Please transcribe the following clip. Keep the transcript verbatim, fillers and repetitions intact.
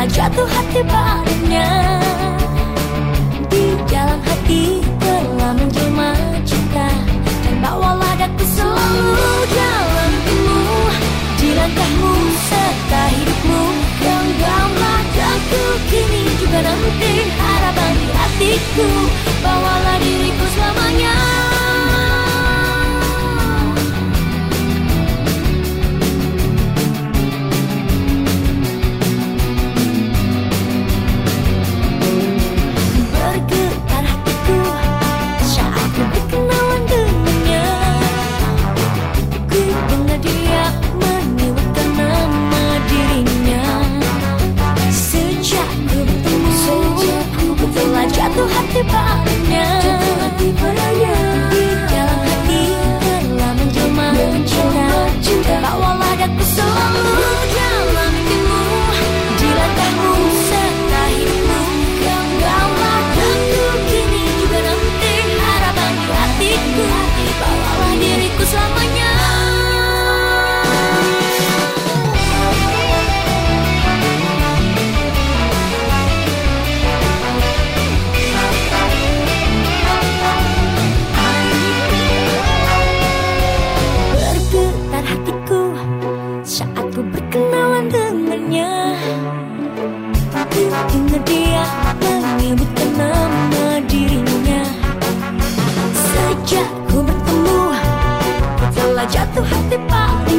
telah jatuh hati padanya. Di dalam hati telah menjelma cinta, dan bawalah daku selalu dalam mimpimu. Di langkahmu serta hidupmu, genggamlah daku kini juga nanti. Harapan di hatiku, bawalah diriku selamanya. Bergetar hatiku saat ku berkenalan dengannya. Ku dengar dia menyebutkan nama dirinya. Sejak ku bertemu, ku telah jatuh hati padanya. Di dalam hati telah menjelma cinta, bawalah daku selalu dalam mimpimu. Di langkahmu serta hidupmu, genggamlah daku kini juga nanti. Harapan di hatiku, bawalah diriku selamanya. Bergetar hatiku saat ku berkenalan dengannya. Ku dengar dia menyebutkan nama dirinya. Sejak ku bertemu, ku telah jatuh hati padanya.